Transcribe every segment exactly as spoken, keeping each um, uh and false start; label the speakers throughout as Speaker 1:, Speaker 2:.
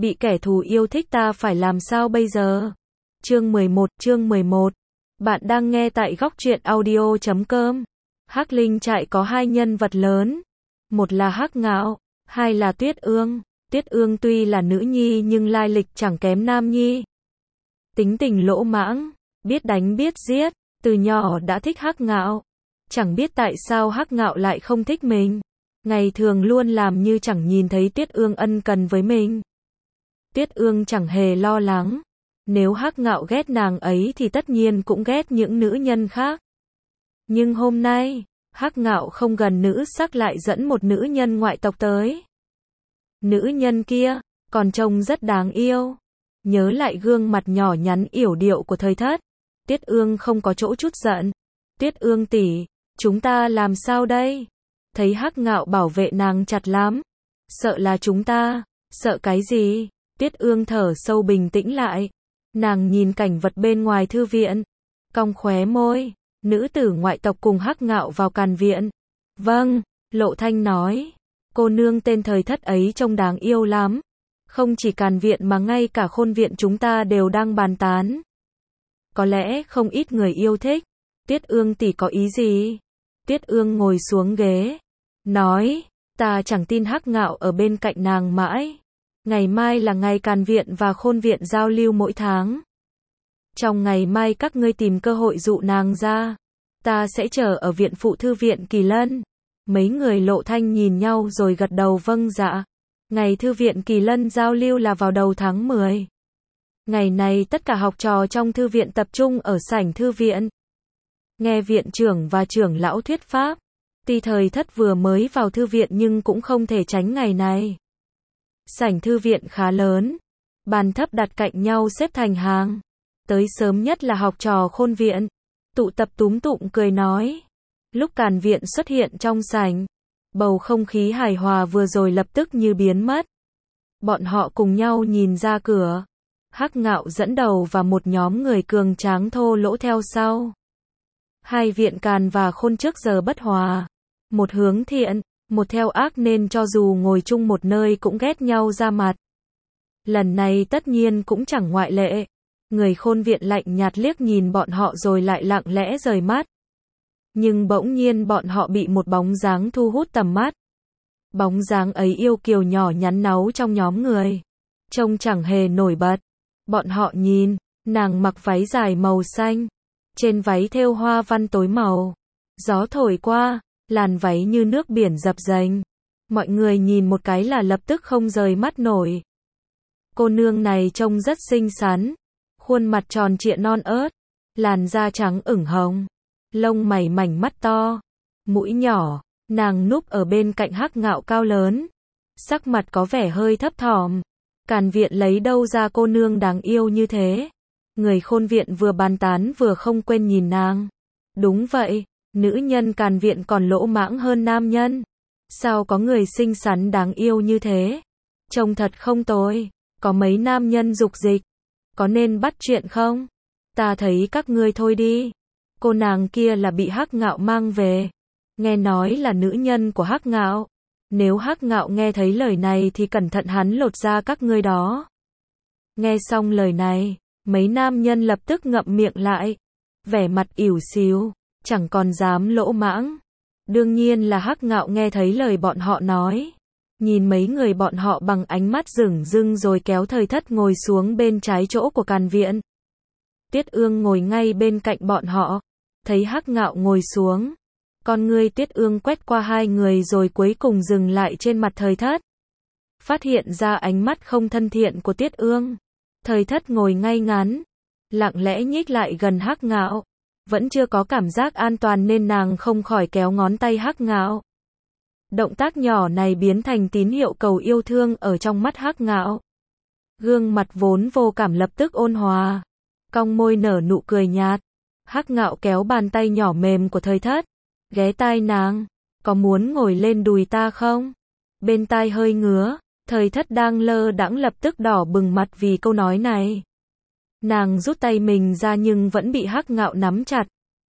Speaker 1: bị kẻ thù yêu thích ta phải làm sao bây giờ? Chương mười một, chương mười một. Bạn đang nghe tại góc truyện audio chấm com. Hắc Linh trại có hai nhân vật lớn. Một là Hắc Ngạo, hai là Tuyết Ương. Tuyết Ương tuy là nữ nhi nhưng lai lịch chẳng kém nam nhi. Tính tình lỗ mãng, biết đánh biết giết, từ nhỏ đã thích Hắc Ngạo. Chẳng biết tại sao Hắc Ngạo lại không thích mình. Ngày thường luôn làm như chẳng nhìn thấy Tuyết Ương ân cần với mình. Tuyết Ương chẳng hề lo lắng. Nếu Hắc Ngạo ghét nàng ấy thì tất nhiên cũng ghét những nữ nhân khác. Nhưng hôm nay, Hắc Ngạo không gần nữ sắc lại dẫn một nữ nhân ngoại tộc tới. Nữ nhân kia, còn trông rất đáng yêu. Nhớ lại gương mặt nhỏ nhắn yểu điệu của Thời Thất. Tuyết Ương không có chỗ chút giận. Tuyết Ương tỷ, chúng ta làm sao đây? Thấy Hắc Ngạo bảo vệ nàng chặt lắm. Sợ là chúng ta, sợ cái gì? Tuyết Ương thở sâu bình tĩnh lại. Nàng nhìn cảnh vật bên ngoài thư viện. Cong khóe môi, nữ tử ngoại tộc cùng Hắc Ngạo vào càn viện. Vâng, Lộ Thanh nói. Cô nương tên Thời Thất ấy trông đáng yêu lắm. Không chỉ càn viện mà ngay cả khôn viện chúng ta đều đang bàn tán. Có lẽ không ít người yêu thích. Tuyết Ương tỷ có ý gì? Tuyết Ương ngồi xuống ghế. Nói, ta chẳng tin Hắc Ngạo ở bên cạnh nàng mãi. Ngày mai là ngày càn viện và khôn viện giao lưu mỗi tháng. Trong ngày mai các ngươi tìm cơ hội dụ nàng ra. Ta sẽ chờ ở viện phụ thư viện Kỳ Lân. Mấy người Lộ Thanh nhìn nhau rồi gật đầu vâng dạ. Ngày thư viện Kỳ Lân giao lưu là vào đầu tháng mười. Ngày này tất cả học trò trong thư viện tập trung ở sảnh thư viện. Nghe viện trưởng và trưởng lão thuyết pháp. Tuy Thời Thất vừa mới vào thư viện nhưng cũng không thể tránh ngày này. Sảnh thư viện khá lớn. Bàn thấp đặt cạnh nhau xếp thành hàng. Tới sớm nhất là học trò khôn viện. Tụ tập túm tụm cười nói. Lúc càn viện xuất hiện trong sảnh. Bầu không khí hài hòa vừa rồi lập tức như biến mất. Bọn họ cùng nhau nhìn ra cửa. Hắc Ngạo dẫn đầu và một nhóm người cường tráng thô lỗ theo sau. Hai viện càn và khôn trước giờ bất hòa. Một hướng thiện, một theo ác nên cho dù ngồi chung một nơi cũng ghét nhau ra mặt. Lần này tất nhiên cũng chẳng ngoại lệ. Người khôn viện lạnh nhạt liếc nhìn bọn họ rồi lại lặng lẽ rời mắt. Nhưng bỗng nhiên bọn họ bị một bóng dáng thu hút tầm mắt. Bóng dáng ấy yêu kiều nhỏ nhắn náu trong nhóm người. Trông chẳng hề nổi bật. Bọn họ nhìn, nàng mặc váy dài màu xanh. Trên váy thêu hoa văn tối màu. Gió thổi qua, làn váy như nước biển dập dềnh. Mọi người nhìn một cái là lập tức không rời mắt nổi. Cô nương này trông rất xinh xắn. Khuôn mặt tròn trịa non ớt. Làn da trắng ửng hồng. Lông mày mảnh mắt to. Mũi nhỏ. Nàng núp ở bên cạnh Hắc Ngạo cao lớn. Sắc mặt có vẻ hơi thấp thỏm. Càn viện lấy đâu ra cô nương đáng yêu như thế? Người khôn viện vừa bàn tán vừa không quên nhìn nàng. Đúng vậy, nữ nhân càn viện còn lỗ mãng hơn nam nhân. Sao có người xinh xắn đáng yêu như thế? Trông thật không tồi. Có mấy nam nhân dục dịch. Có nên bắt chuyện không? Ta thấy các ngươi thôi đi. Cô nàng kia là bị Hắc Ngạo mang về. Nghe nói là nữ nhân của Hắc Ngạo. Nếu Hắc Ngạo nghe thấy lời này thì cẩn thận hắn lột da các ngươi đó. Nghe xong lời này, mấy nam nhân lập tức ngậm miệng lại. Vẻ mặt ỉu xìu, chẳng còn dám lỗ mãng. Đương nhiên là Hắc Ngạo nghe thấy lời bọn họ nói. Nhìn mấy người bọn họ bằng ánh mắt rửng rưng rồi kéo Thời Thất ngồi xuống bên trái chỗ của càn viện. Tuyết Ương ngồi ngay bên cạnh bọn họ. Thấy Hắc Ngạo ngồi xuống. Con ngươi Tuyết Ương quét qua hai người rồi cuối cùng dừng lại trên mặt Thời Thất. Phát hiện ra ánh mắt không thân thiện của Tuyết Ương. Thời Thất ngồi ngay ngắn. Lặng lẽ nhích lại gần Hắc Ngạo. Vẫn chưa có cảm giác an toàn nên nàng không khỏi kéo ngón tay Hắc Ngạo. Động tác nhỏ này biến thành tín hiệu cầu yêu thương ở trong mắt Hắc Ngạo. Gương mặt vốn vô cảm lập tức ôn hòa. Cong môi nở nụ cười nhạt. Hắc Ngạo kéo bàn tay nhỏ mềm của Thời Thất. Ghé tai nàng. Có muốn ngồi lên đùi ta không? Bên tai hơi ngứa. Thời Thất đang lơ đãng lập tức đỏ bừng mặt vì câu nói này. Nàng rút tay mình ra nhưng vẫn bị Hắc Ngạo nắm chặt.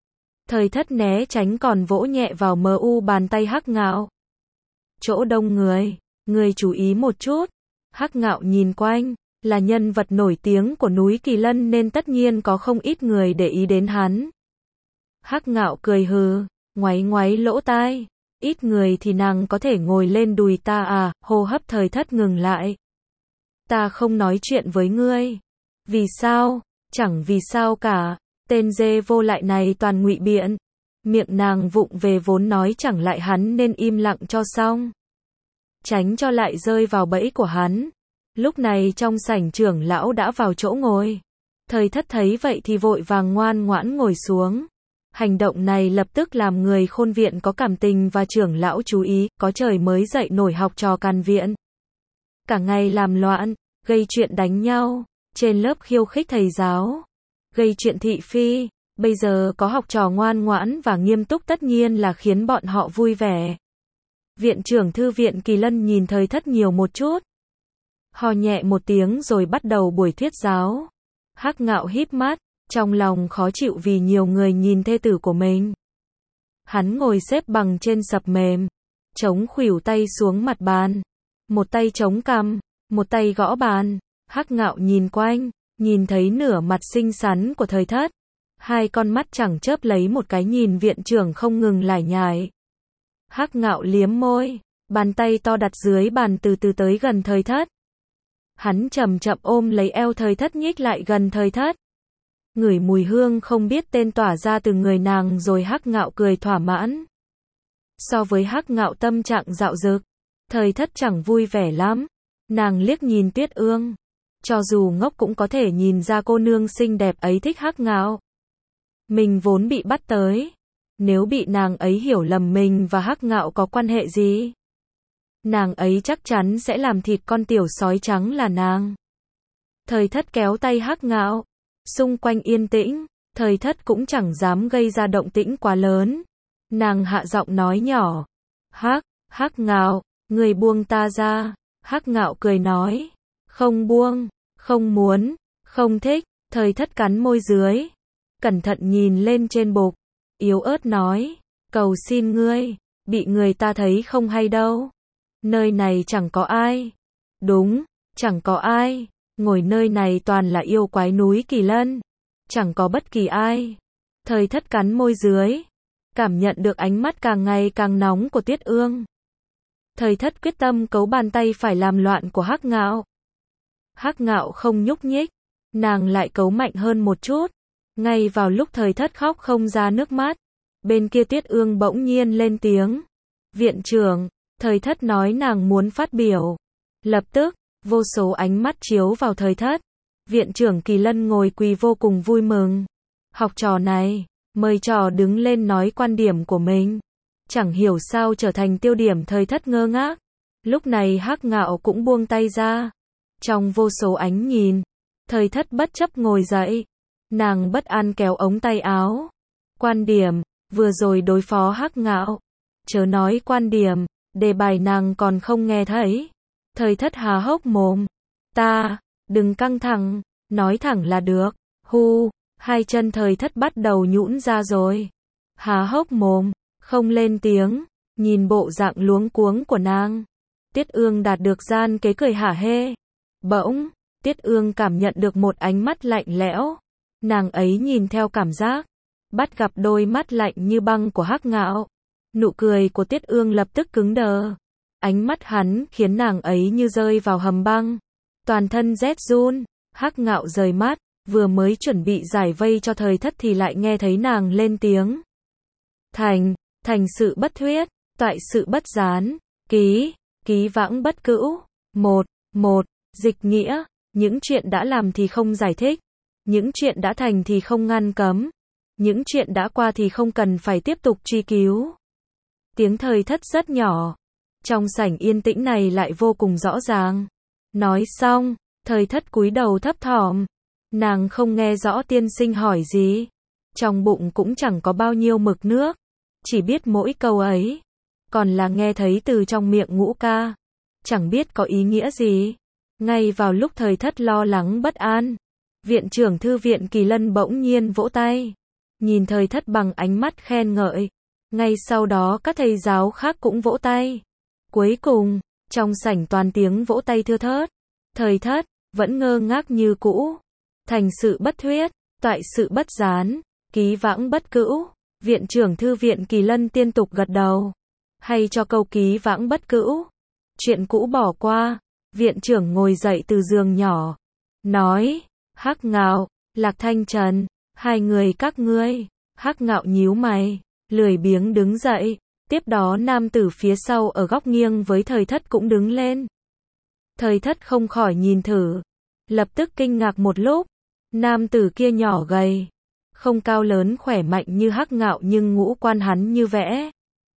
Speaker 1: Thời Thất né tránh còn vỗ nhẹ vào mờ u bàn tay Hắc Ngạo. Chỗ đông người, người chú ý một chút. Hắc Ngạo nhìn quanh, là nhân vật nổi tiếng của núi Kỳ Lân nên tất nhiên có không ít người để ý đến hắn. Hắc Ngạo cười hừ, ngoáy ngoáy lỗ tai, ít người thì nàng có thể ngồi lên đùi ta à, hô hấp Thời Thất ngừng lại. Ta không nói chuyện với ngươi. Vì sao? Chẳng vì sao cả, tên dê vô lại này toàn ngụy biện. Miệng nàng vụng về vốn nói chẳng lại hắn nên im lặng cho xong. Tránh cho lại rơi vào bẫy của hắn. Lúc này trong sảnh trưởng lão đã vào chỗ ngồi. Thời Thất thấy vậy thì vội vàng ngoan ngoãn ngồi xuống. Hành động này lập tức làm người khôn viện có cảm tình và trưởng lão chú ý, có trời mới dậy nổi học trò càn viện. Cả ngày làm loạn, gây chuyện đánh nhau, trên lớp khiêu khích thầy giáo, gây chuyện thị phi, bây giờ có học trò ngoan ngoãn và nghiêm túc tất nhiên là khiến bọn họ vui vẻ. Viện trưởng thư viện Kỳ Lân nhìn Thời Thất nhiều một chút. Ho nhẹ một tiếng rồi bắt đầu buổi thuyết giáo. Hắc Ngạo híp mắt, trong lòng khó chịu vì nhiều người nhìn thê tử của mình. Hắn ngồi xếp bằng trên sập mềm, chống khuỷu tay xuống mặt bàn, một tay chống cằm, một tay gõ bàn. Hắc Ngạo nhìn quanh, nhìn thấy nửa mặt xinh xắn của Thời Thất, hai con mắt chẳng chớp lấy một cái nhìn viện trưởng không ngừng lải nhải. Hắc Ngạo liếm môi, bàn tay to đặt dưới bàn từ từ tới gần Thời Thất. Hắn chậm chậm ôm lấy eo Thời Thất nhích lại gần Thời Thất. Ngửi mùi hương không biết tên tỏa ra từ người nàng rồi Hắc Ngạo cười thỏa mãn. So với Hắc Ngạo tâm trạng dạo dực, Thời Thất chẳng vui vẻ lắm. Nàng liếc nhìn Tuyết Ương. Cho dù ngốc cũng có thể nhìn ra cô nương xinh đẹp ấy thích Hắc Ngạo. Mình vốn bị bắt tới. Nếu bị nàng ấy hiểu lầm mình và Hắc Ngạo có quan hệ gì, nàng ấy chắc chắn sẽ làm thịt con tiểu sói trắng là nàng. Thời Thất kéo tay Hắc Ngạo. Xung quanh yên tĩnh, Thời Thất cũng chẳng dám gây ra động tĩnh quá lớn. Nàng hạ giọng nói nhỏ. Hắc, Hắc Ngạo, người buông ta ra. Hắc Ngạo cười nói. Không buông, không muốn, không thích. Thời Thất cắn môi dưới. Cẩn thận nhìn lên trên bục. Yếu ớt nói. Cầu xin ngươi, bị người ta thấy không hay đâu. Nơi này chẳng có ai. Đúng, chẳng có ai. Ngồi nơi này toàn là yêu quái núi Kỳ Lân. Chẳng có bất kỳ ai. Thời Thất cắn môi dưới. Cảm nhận được ánh mắt càng ngày càng nóng của Tuyết Ương. Thời Thất quyết tâm cấu bàn tay phải làm loạn của Hắc Ngạo. Hắc Ngạo không nhúc nhích. Nàng lại cấu mạnh hơn một chút. Ngay vào lúc Thời Thất khóc không ra nước mắt. Bên kia Tuyết Ương bỗng nhiên lên tiếng. Viện trưởng, Thời Thất nói nàng muốn phát biểu. Lập tức, vô số ánh mắt chiếu vào Thời Thất. Viện trưởng Kỳ Lân ngồi quỳ vô cùng vui mừng. Học trò này, mời trò đứng lên nói quan điểm của mình. Chẳng hiểu sao trở thành tiêu điểm. Thời Thất ngơ ngác. Lúc này Hắc Ngạo cũng buông tay ra. Trong vô số ánh nhìn, Thời Thất bất chấp ngồi dậy. Nàng bất an kéo ống tay áo. Quan điểm, vừa rồi đối phó Hắc Ngạo. Chớ nói quan điểm, đề bài nàng còn không nghe thấy. Thời Thất há hốc mồm. Ta, đừng căng thẳng, nói thẳng là được. Hu, hai chân Thời Thất bắt đầu nhũn ra rồi. Há hốc mồm, không lên tiếng, nhìn bộ dạng luống cuống của nàng. Tuyết Ương đạt được gian kế cười hả hê. Bỗng, Tuyết Ương cảm nhận được một ánh mắt lạnh lẽo. Nàng ấy nhìn theo cảm giác, bắt gặp đôi mắt lạnh như băng của Hắc Ngạo. Nụ cười của Tuyết Ương lập tức cứng đờ. Ánh mắt hắn khiến nàng ấy như rơi vào hầm băng. Toàn thân rét run. Hắc Ngạo rời mắt, vừa mới chuẩn bị giải vây cho Thời Thất thì lại nghe thấy nàng lên tiếng. Thành, thành sự bất thuyết, toại sự bất gián, ký, ký vãng bất cữu. Một, một, dịch nghĩa, những chuyện đã làm thì không giải thích. Những chuyện đã thành thì không ngăn cấm. Những chuyện đã qua thì không cần phải tiếp tục truy cứu. Tiếng Thời Thất rất nhỏ. Trong sảnh yên tĩnh này lại vô cùng rõ ràng. Nói xong, Thời Thất cúi đầu thấp thỏm. Nàng không nghe rõ tiên sinh hỏi gì. Trong bụng cũng chẳng có bao nhiêu mực nước. Chỉ biết mỗi câu ấy. Còn là nghe thấy từ trong miệng Ngũ Ca. Chẳng biết có ý nghĩa gì. Ngay vào lúc Thời Thất lo lắng bất an, viện trưởng thư viện Kỳ Lân bỗng nhiên vỗ tay. Nhìn Thời Thất bằng ánh mắt khen ngợi. Ngay sau đó các thầy giáo khác cũng vỗ tay. Cuối cùng, trong sảnh toàn tiếng vỗ tay thưa thớt. Thời Thất vẫn ngơ ngác như cũ. Thành sự bất thuyết, toại sự bất gián, ký vãng bất cữu. Viện trưởng thư viện Kỳ Lân tiên tục gật đầu. Hay cho câu ký vãng bất cữu. Chuyện cũ bỏ qua. Viện trưởng ngồi dậy từ giường nhỏ. Nói, Hắc Ngạo, Lạc Thanh Trần, hai người các ngươi. Hắc Ngạo nhíu mày, lười biếng đứng dậy. Tiếp đó nam tử phía sau ở góc nghiêng với Thời Thất cũng đứng lên. Thời Thất không khỏi nhìn thử. Lập tức kinh ngạc một lúc. Nam tử kia nhỏ gầy. Không cao lớn khỏe mạnh như Hắc Ngạo nhưng ngũ quan hắn như vẽ.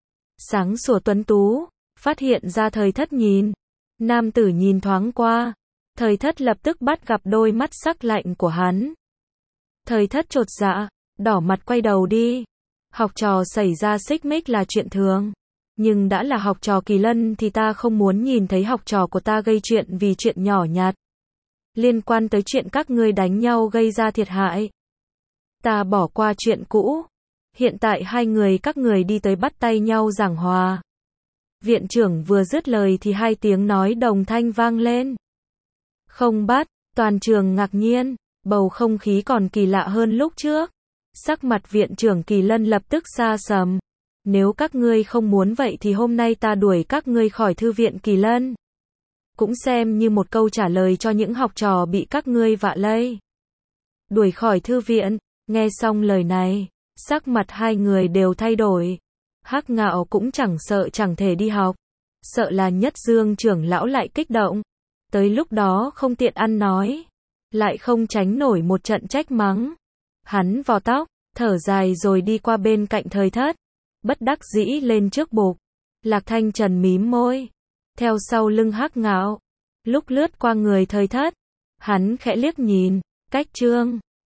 Speaker 1: Sáng sủa tuấn tú. Phát hiện ra Thời Thất nhìn. Nam tử nhìn thoáng qua. Thời Thất lập tức bắt gặp đôi mắt sắc lạnh của hắn. Thời Thất chột dạ, đỏ mặt quay đầu đi. Học trò xảy ra xích mích là chuyện thường. Nhưng đã là học trò Kỳ Lân thì ta không muốn nhìn thấy học trò của ta gây chuyện vì chuyện nhỏ nhặt. Liên quan tới chuyện các ngươi đánh nhau gây ra thiệt hại. Ta bỏ qua chuyện cũ. Hiện tại hai người các người đi tới bắt tay nhau giảng hòa. Viện trưởng vừa dứt lời thì hai tiếng nói đồng thanh vang lên. Không bắt, toàn trường ngạc nhiên, bầu không khí còn kỳ lạ hơn lúc trước. Sắc mặt viện trưởng Kỳ Lân lập tức xa sầm. Nếu các ngươi không muốn vậy thì hôm nay ta đuổi các ngươi khỏi thư viện Kỳ Lân. Cũng xem như một câu trả lời cho những học trò bị các ngươi vạ lây. Đuổi khỏi thư viện, nghe xong lời này, sắc mặt hai người đều thay đổi. Hắc Ngạo cũng chẳng sợ chẳng thể đi học. Sợ là Nhất Dương trưởng lão lại kích động. Tới lúc đó không tiện ăn nói. Lại không tránh nổi một trận trách mắng. Hắn vò tóc, thở dài rồi đi qua bên cạnh Thời Thất. Bất đắc dĩ lên trước bục. Lạc Thanh Trần mím môi. Theo sau lưng Hắc Ngạo. Lúc lướt qua người Thời Thất. Hắn khẽ liếc nhìn. Cách Trương.